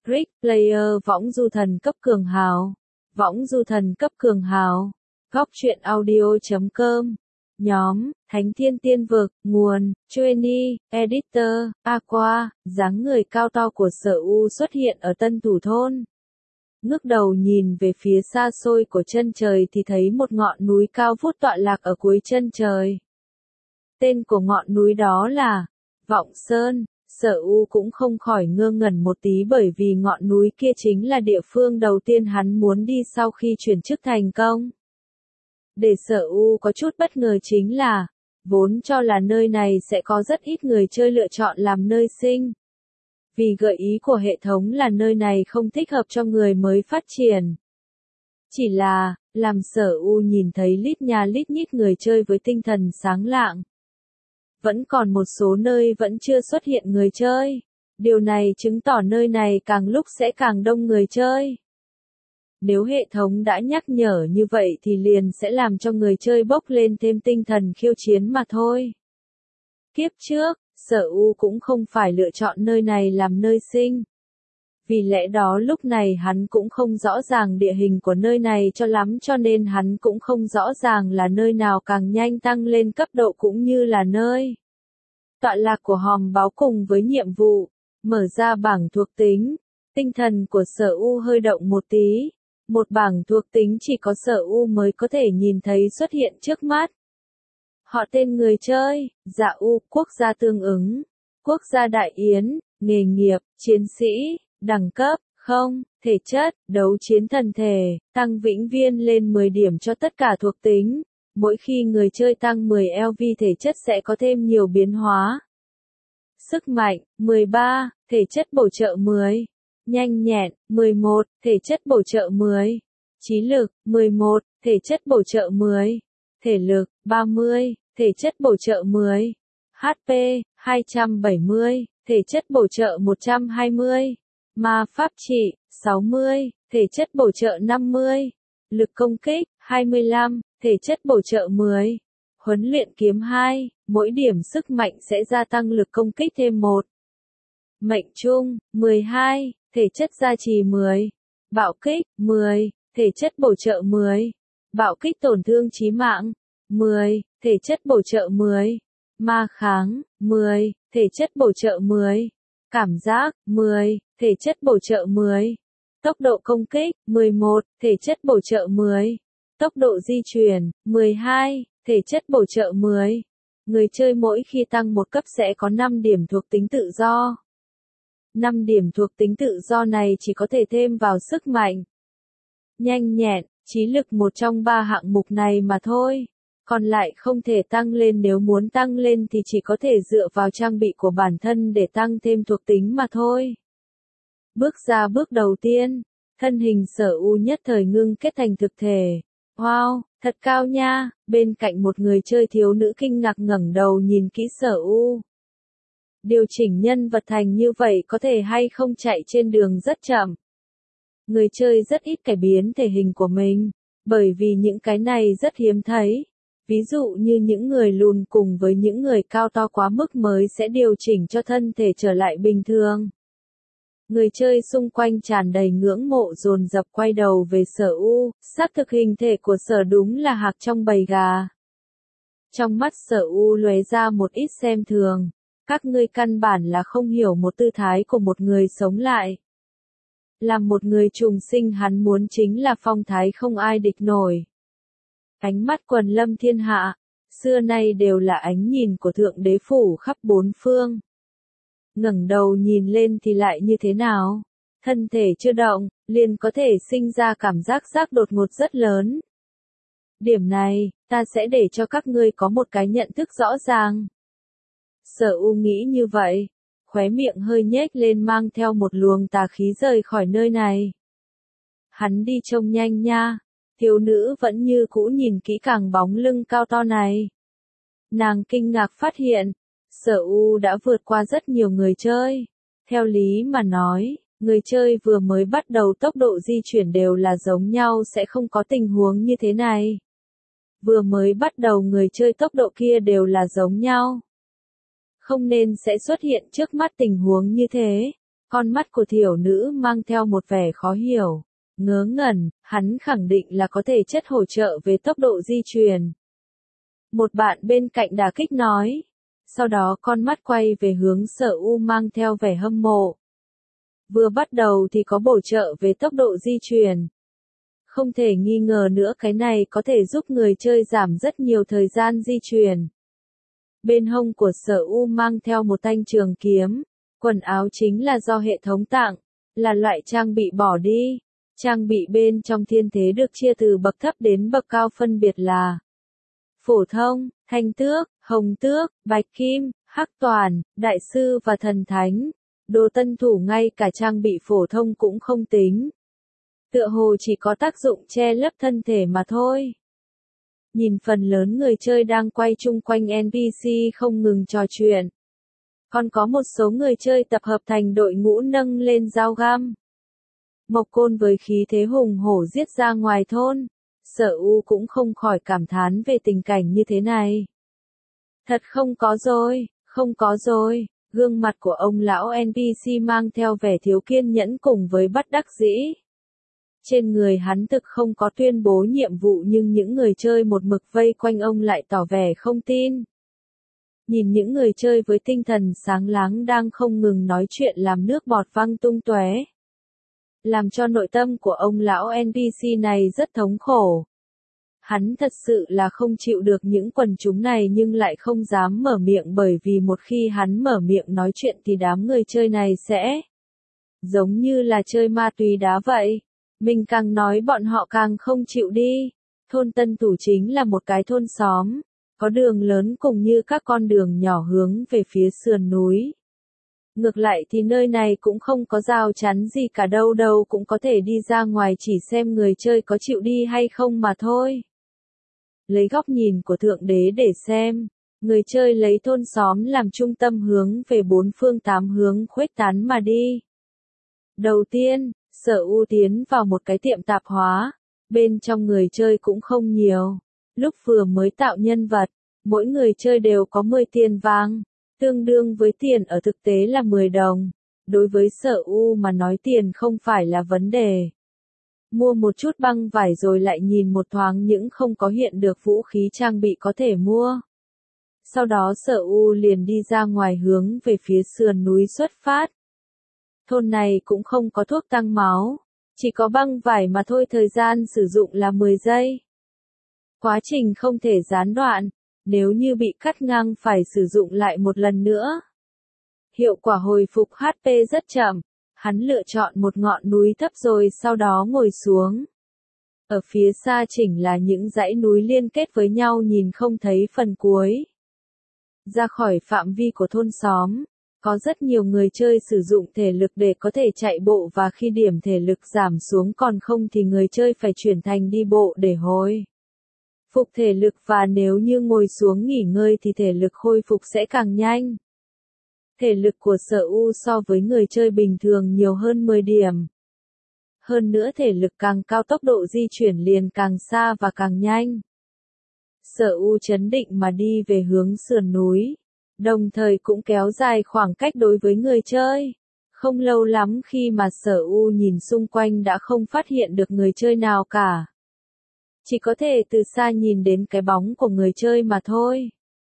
Rick Player võng du thần cấp cường hào. Võng du thần cấp cường hào. Góc truyện audio.com. Nhóm, Thánh Thiên Tiên Vực, nguồn, Chueni, Editor, Aqua, dáng người cao to của Sở U xuất hiện ở Tân Thủ Thôn. Ngước đầu nhìn về phía xa xôi của chân trời thì thấy một ngọn núi cao vút tọa lạc ở cuối chân trời. Tên của ngọn núi đó là Vọng Sơn. Sở U cũng không khỏi ngơ ngẩn một tí bởi vì ngọn núi kia chính là địa phương đầu tiên hắn muốn đi sau khi chuyển chức thành công. Để Sở U có chút bất ngờ chính là, vốn cho là nơi này sẽ có rất ít người chơi lựa chọn làm nơi sinh. Vì gợi ý của hệ thống là nơi này không thích hợp cho người mới phát triển. Chỉ là, làm Sở U nhìn thấy lít nhà lít nhít người chơi với tinh thần sáng lạng. Vẫn còn một số nơi vẫn chưa xuất hiện người chơi. Điều này chứng tỏ nơi này càng lúc sẽ càng đông người chơi. Nếu hệ thống đã nhắc nhở như vậy thì liền sẽ làm cho người chơi bốc lên thêm tinh thần khiêu chiến mà thôi. Kiếp trước, Sở U cũng không phải lựa chọn nơi này làm nơi sinh. Vì lẽ đó lúc này hắn cũng không rõ ràng địa hình của nơi này cho lắm cho nên hắn cũng không rõ ràng là nơi nào càng nhanh tăng lên cấp độ cũng như là nơi tọa lạc của hòm báo cùng với nhiệm vụ. Mở ra bảng thuộc tính, tinh thần của Sở U hơi động một tí. Một bảng thuộc tính chỉ có Sở U mới có thể nhìn thấy xuất hiện trước mắt. Họ tên người chơi, Dạ U, quốc gia tương ứng, quốc gia Đại Yến, nghề nghiệp, chiến sĩ, đẳng cấp, 0, thể chất, đấu chiến thần thể, tăng vĩnh viên lên 10 điểm cho tất cả thuộc tính. Mỗi khi người chơi tăng 10 LV thể chất sẽ có thêm nhiều biến hóa. Sức mạnh, 13, thể chất bổ trợ 10. Nhanh nhẹn, 11, thể chất bổ trợ 10. Trí lực, 11, thể chất bổ trợ 10. Thể lực, 30, thể chất bổ trợ 10. HP, 270, thể chất bổ trợ 120. Ma pháp trị, 60, thể chất bổ trợ 50. Lực công kích, 25, thể chất bổ trợ 10. Huấn luyện kiếm 2, mỗi điểm sức mạnh sẽ gia tăng lực công kích thêm 1. Mệnh trung, 12, thể chất gia trì 10. Bạo kích, 10, thể chất bổ trợ 10. Bạo kích tổn thương chí mạng, 10, thể chất bổ trợ 10. Ma kháng, 10, thể chất bổ trợ 10. Cảm giác, 10, thể chất bổ trợ 10. Tốc độ công kích, 11, thể chất bổ trợ 10. Tốc độ di chuyển, 12, thể chất bổ trợ 10. Người chơi mỗi khi tăng một cấp sẽ có 5 điểm thuộc tính tự do. 5 điểm thuộc tính tự do này chỉ có thể thêm vào sức mạnh, nhanh nhẹn, trí lực một trong 3 hạng mục này mà thôi. Còn lại không thể tăng lên, nếu muốn tăng lên thì chỉ có thể dựa vào trang bị của bản thân để tăng thêm thuộc tính mà thôi. Bước ra bước đầu tiên, thân hình Sở U nhất thời ngưng kết thành thực thể. Wow, thật cao nha, bên cạnh một người chơi thiếu nữ kinh ngạc ngẩng đầu nhìn kỹ Sở U. Điều chỉnh nhân vật thành như vậy có thể hay không chạy trên đường rất chậm. Người chơi rất ít cải biến thể hình của mình, bởi vì những cái này rất hiếm thấy. Ví dụ như những người lùn cùng với những người cao to quá mức mới sẽ điều chỉnh cho thân thể trở lại bình thường. Người chơi xung quanh tràn đầy ngưỡng mộ dồn dập quay đầu về Sở U, xác thực hình thể của Sở đúng là hạc trong bầy gà. Trong mắt Sở U lóe ra một ít xem thường. Các ngươi căn bản là không hiểu một tư thái của một người sống lại. Làm một người trùng sinh hắn muốn chính là phong thái không ai địch nổi. Ánh mắt quần lâm thiên hạ, xưa nay đều là ánh nhìn của Thượng Đế phủ khắp bốn phương. Ngẩng đầu nhìn lên thì lại như thế nào? Thân thể chưa động, liền có thể sinh ra cảm giác đột ngột rất lớn. Điểm này, ta sẽ để cho các ngươi có một cái nhận thức rõ ràng. Sở U nghĩ như vậy, khóe miệng hơi nhếch lên mang theo một luồng tà khí rời khỏi nơi này. Hắn đi trông nhanh nha, thiếu nữ vẫn như cũ nhìn kỹ càng bóng lưng cao to này. Nàng kinh ngạc phát hiện, Sở U đã vượt qua rất nhiều người chơi. Theo lý mà nói, người chơi vừa mới bắt đầu tốc độ di chuyển đều là giống nhau sẽ không có tình huống như thế này. Vừa mới bắt đầu người chơi tốc độ kia đều là giống nhau. Không nên sẽ xuất hiện trước mắt tình huống như thế. Con mắt của thiểu nữ mang theo một vẻ khó hiểu. Ngớ ngẩn, hắn khẳng định là có thể chất hỗ trợ về tốc độ di chuyển. Một bạn bên cạnh đả kích nói. Sau đó con mắt quay về hướng Sở U mang theo vẻ hâm mộ. Vừa bắt đầu thì có bổ trợ về tốc độ di chuyển. Không thể nghi ngờ nữa cái này có thể giúp người chơi giảm rất nhiều thời gian di chuyển. Bên hông của Sở U mang theo một thanh trường kiếm. Quần áo chính là do hệ thống tặng, là loại trang bị bỏ đi. Trang bị bên trong thiên thế được chia từ bậc thấp đến bậc cao phân biệt là phổ thông, thanh tước, hồng tước, bạch kim, hắc toàn, đại sư và thần thánh. Đồ tân thủ ngay cả trang bị phổ thông cũng không tính. Tựa hồ chỉ có tác dụng che lấp thân thể mà thôi. Nhìn phần lớn người chơi đang quay chung quanh NPC không ngừng trò chuyện. Còn có một số người chơi tập hợp thành đội ngũ nâng lên dao găm. Mộc Côn với khí thế hùng hổ giết ra ngoài thôn. Sở U cũng không khỏi cảm thán về tình cảnh như thế này. Thật không có rồi, không có rồi. Gương mặt của ông lão NPC mang theo vẻ thiếu kiên nhẫn cùng với bất đắc dĩ. Trên người hắn thực không có tuyên bố nhiệm vụ nhưng những người chơi một mực vây quanh ông lại tỏ vẻ không tin. Nhìn những người chơi với tinh thần sáng láng đang không ngừng nói chuyện làm nước bọt văng tung tóe. Làm cho nội tâm của ông lão NPC này rất thống khổ. Hắn thật sự là không chịu được những quần chúng này nhưng lại không dám mở miệng bởi vì một khi hắn mở miệng nói chuyện thì đám người chơi này sẽ giống như là chơi ma túy đá vậy. Mình càng nói bọn họ càng không chịu đi. Thôn Tân Thủ chính là một cái thôn xóm, có đường lớn cùng như các con đường nhỏ hướng về phía sườn núi. Ngược lại thì nơi này cũng không có rào chắn gì cả đâu đâu cũng có thể đi ra ngoài chỉ xem người chơi có chịu đi hay không mà thôi. Lấy góc nhìn của Thượng Đế để xem, người chơi lấy thôn xóm làm trung tâm hướng về bốn phương tám hướng khuếch tán mà đi. Đầu tiên, Sở U tiến vào một cái tiệm tạp hóa, bên trong người chơi cũng không nhiều. Lúc vừa mới tạo nhân vật, mỗi người chơi đều có 10 tiền vàng, tương đương với tiền ở thực tế là 10 đồng. Đối với Sở U mà nói tiền không phải là vấn đề. Mua một chút băng vải rồi lại nhìn một thoáng những không có hiện được vũ khí trang bị có thể mua. Sau đó Sở U liền đi ra ngoài hướng về phía sườn núi xuất phát. Thôn này cũng không có thuốc tăng máu, chỉ có băng vải mà thôi, thời gian sử dụng là 10 giây. Quá trình không thể gián đoạn, nếu như bị cắt ngang phải sử dụng lại một lần nữa. Hiệu quả hồi phục HP rất chậm, hắn lựa chọn một ngọn núi thấp rồi sau đó ngồi xuống. Ở phía xa chỉnh là những dãy núi liên kết với nhau nhìn không thấy phần cuối. Ra khỏi phạm vi của thôn xóm, có rất nhiều người chơi sử dụng thể lực để có thể chạy bộ và khi điểm thể lực giảm xuống còn không thì người chơi phải chuyển thành đi bộ để hồi phục thể lực và nếu như ngồi xuống nghỉ ngơi thì thể lực khôi phục sẽ càng nhanh. Thể lực của Sở U so với người chơi bình thường nhiều hơn 10 điểm. Hơn nữa thể lực càng cao tốc độ di chuyển liền càng xa và càng nhanh. Sở U trấn định mà đi về hướng sườn núi, đồng thời cũng kéo dài khoảng cách đối với người chơi. Không lâu lắm khi mà Sở U nhìn xung quanh đã không phát hiện được người chơi nào cả. Chỉ có thể từ xa nhìn đến cái bóng của người chơi mà thôi.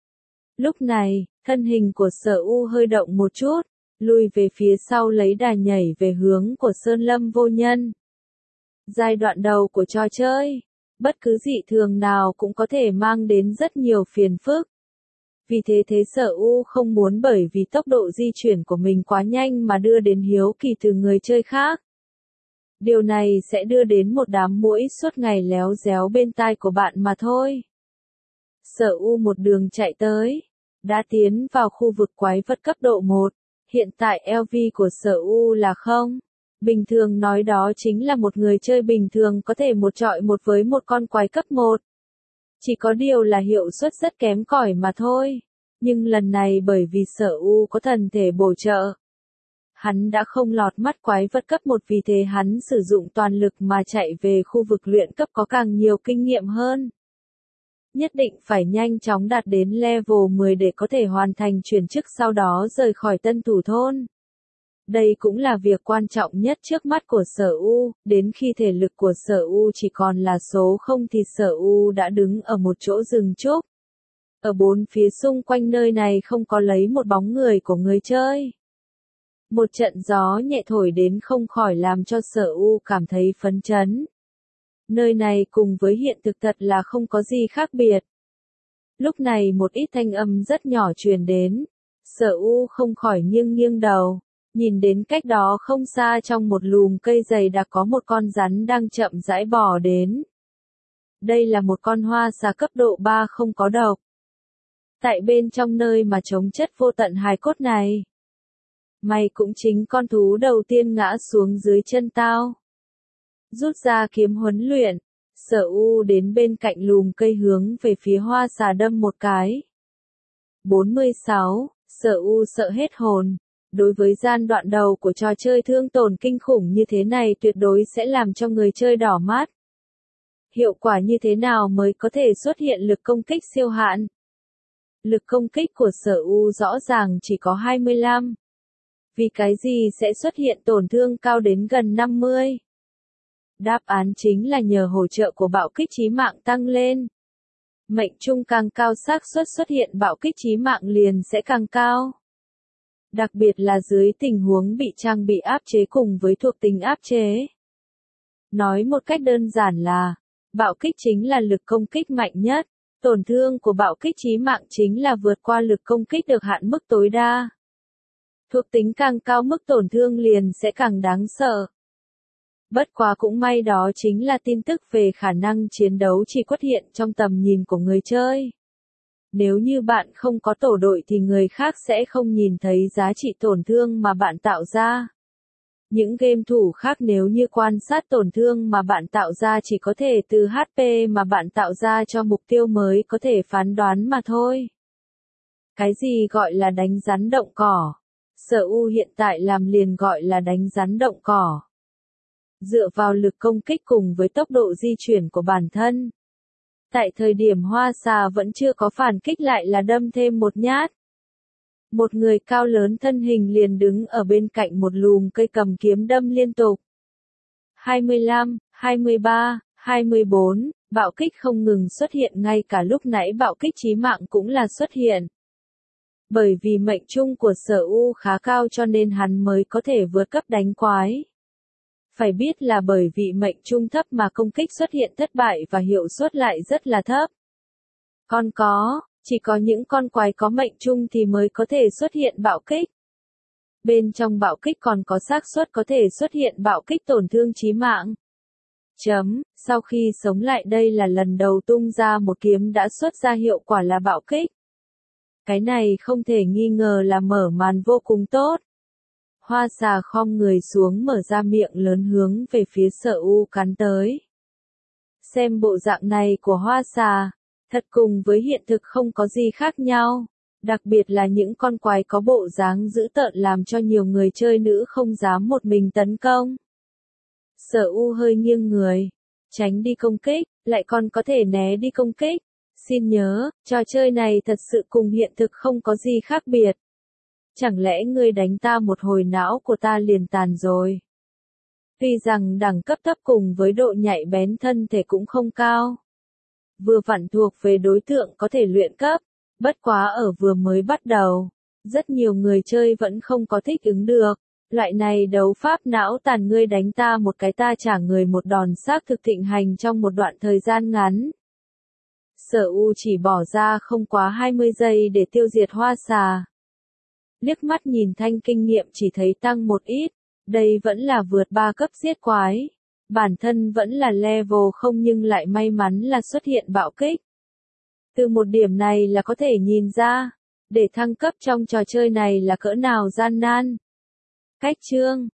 Lúc này, thân hình của Sở U hơi động một chút, lùi về phía sau lấy đà nhảy về hướng của Sơn Lâm Vô Nhân. Giai đoạn đầu của trò chơi, bất cứ dị thường nào cũng có thể mang đến rất nhiều phiền phức. Vì thế Sở U không muốn bởi vì tốc độ di chuyển của mình quá nhanh mà đưa đến hiếu kỳ từ người chơi khác. Điều này sẽ đưa đến một đám muỗi suốt ngày léo déo bên tai của bạn mà thôi. Sở U một đường chạy tới, đã tiến vào khu vực quái vật cấp độ 1, hiện tại LV của Sở U là 0. Bình thường nói đó chính là một người chơi bình thường có thể một chọi một với một con quái cấp 1. Chỉ có điều là hiệu suất rất kém cỏi mà thôi. Nhưng lần này bởi vì Sở U có thần thể bổ trợ, hắn đã không lọt mắt quái vật cấp 1 vì thế hắn sử dụng toàn lực mà chạy về khu vực luyện cấp có càng nhiều kinh nghiệm hơn. Nhất định phải nhanh chóng đạt đến level 10 để có thể hoàn thành chuyển chức sau đó rời khỏi Tân Thủ thôn. Đây cũng là việc quan trọng nhất trước mắt của Sở U, đến khi thể lực của Sở U chỉ còn là số 0 thì Sở U đã đứng ở một chỗ dừng chúc. Ở bốn phía xung quanh nơi này không có lấy một bóng người của người chơi. Một trận gió nhẹ thổi đến không khỏi làm cho Sở U cảm thấy phấn chấn. Nơi này cùng với hiện thực thật là không có gì khác biệt. Lúc này một ít thanh âm rất nhỏ truyền đến. Sở U không khỏi nghiêng nghiêng đầu. Nhìn đến cách đó không xa trong một lùm cây dày đặc có một con rắn đang chậm rãi bò đến. Đây là một con hoa xà cấp độ 3 không có độc. Tại bên trong nơi mà chống chất vô tận hài cốt này. Mày cũng chính con thú đầu tiên ngã xuống dưới chân tao. Rút ra kiếm huấn luyện, Sở U đến bên cạnh lùm cây hướng về phía hoa xà đâm một cái. 46. Sở U sợ hết hồn. Đối với giai đoạn đầu của trò chơi thương tổn kinh khủng như thế này tuyệt đối sẽ làm cho người chơi đỏ mắt. Hiệu quả như thế nào mới có thể xuất hiện lực công kích siêu hạn? Lực công kích của Sở U rõ ràng chỉ có 25. Vì cái gì sẽ xuất hiện tổn thương cao đến gần 50? Đáp án chính là nhờ hỗ trợ của bạo kích chí mạng tăng lên. Mệnh trung càng cao xác suất xuất hiện bạo kích chí mạng liền sẽ càng cao. Đặc biệt là dưới tình huống bị trang bị áp chế cùng với thuộc tính áp chế. Nói một cách đơn giản là, bạo kích chính là lực công kích mạnh nhất, tổn thương của bạo kích chí mạng chính là vượt qua lực công kích được hạn mức tối đa. Thuộc tính càng cao mức tổn thương liền sẽ càng đáng sợ. Bất quá cũng may đó chính là tin tức về khả năng chiến đấu chỉ xuất hiện trong tầm nhìn của người chơi. Nếu như bạn không có tổ đội thì người khác sẽ không nhìn thấy giá trị tổn thương mà bạn tạo ra. Những game thủ khác nếu như quan sát tổn thương mà bạn tạo ra chỉ có thể từ HP mà bạn tạo ra cho mục tiêu mới có thể phán đoán mà thôi. Cái gì gọi là đánh rắn động cỏ? Sở U hiện tại làm liền gọi là đánh rắn động cỏ. Dựa vào lực công kích cùng với tốc độ di chuyển của bản thân. Tại thời điểm hoa xà vẫn chưa có phản kích lại là đâm thêm một nhát. Một người cao lớn thân hình liền đứng ở bên cạnh một lùm cây cầm kiếm đâm liên tục. 25, 23, 24, bạo kích không ngừng xuất hiện ngay cả lúc nãy bạo kích chí mạng cũng là xuất hiện. Bởi vì mệnh trung của Sở U khá cao cho nên hắn mới có thể vượt cấp đánh quái. Phải biết là bởi vì mệnh trung thấp mà công kích xuất hiện thất bại và hiệu suất lại rất là thấp. Chỉ có những con quái có mệnh trung thì mới có thể xuất hiện bạo kích. Bên trong bạo kích còn có xác suất có thể xuất hiện bạo kích tổn thương chí mạng. Sau khi sống lại đây là lần đầu tung ra một kiếm đã xuất ra hiệu quả là bạo kích. Cái này không thể nghi ngờ là mở màn vô cùng tốt. Hoa xà khom người xuống mở ra miệng lớn hướng về phía Sở U cắn tới. Xem bộ dạng này của hoa xà, thật cùng với hiện thực không có gì khác nhau. Đặc biệt là những con quái có bộ dáng dữ tợn làm cho nhiều người chơi nữ không dám một mình tấn công. Sở U hơi nghiêng người, tránh đi công kích, lại còn có thể né đi công kích. Xin nhớ, trò chơi này thật sự cùng hiện thực không có gì khác biệt. Chẳng lẽ ngươi đánh ta một hồi não của ta liền tàn rồi? Tuy rằng đẳng cấp thấp cùng với độ nhạy bén thân thể cũng không cao. Vừa vặn thuộc về đối tượng có thể luyện cấp, bất quá ở vừa mới bắt đầu. Rất nhiều người chơi vẫn không có thích ứng được. Loại này đấu pháp não tàn ngươi đánh ta một cái ta trả người một đòn xác thực thịnh hành trong một đoạn thời gian ngắn. Sở U chỉ bỏ ra không quá 20 giây để tiêu diệt hoa xà. Liếc mắt nhìn thanh kinh nghiệm chỉ thấy tăng một ít, đây vẫn là vượt 3 cấp giết quái. Bản thân vẫn là level 0 nhưng lại may mắn là xuất hiện bạo kích. Từ một điểm này là có thể nhìn ra, để thăng cấp trong trò chơi này là cỡ nào gian nan. Cách chương